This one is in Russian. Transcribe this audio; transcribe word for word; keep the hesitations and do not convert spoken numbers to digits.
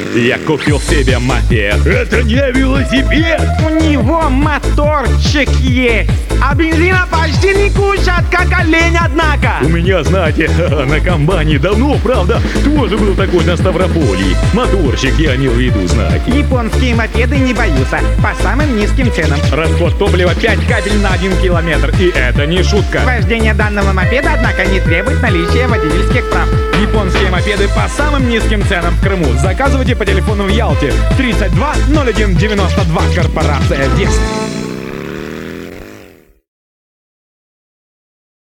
Я купил себе мопед. Это не велосипед! У него моторчик есть, а бензина почти не кушает, как олень, однако. У меня, знаете, на комбайне давно, правда, тоже был такой на Ставрополе. Моторчик я имел в виду, знаете. Японские мопеды не боются по самым низким ценам. Расход топлива пять капель на один километр. И это не шутка. Вождение данного мопеда, однако, не требует наличия водительских прав. Японские мопеды по самым низким ценам в Крыму. Заказывайте по телефону в Ялте тридцать два ноль один девяносто два. Корпорация Вест.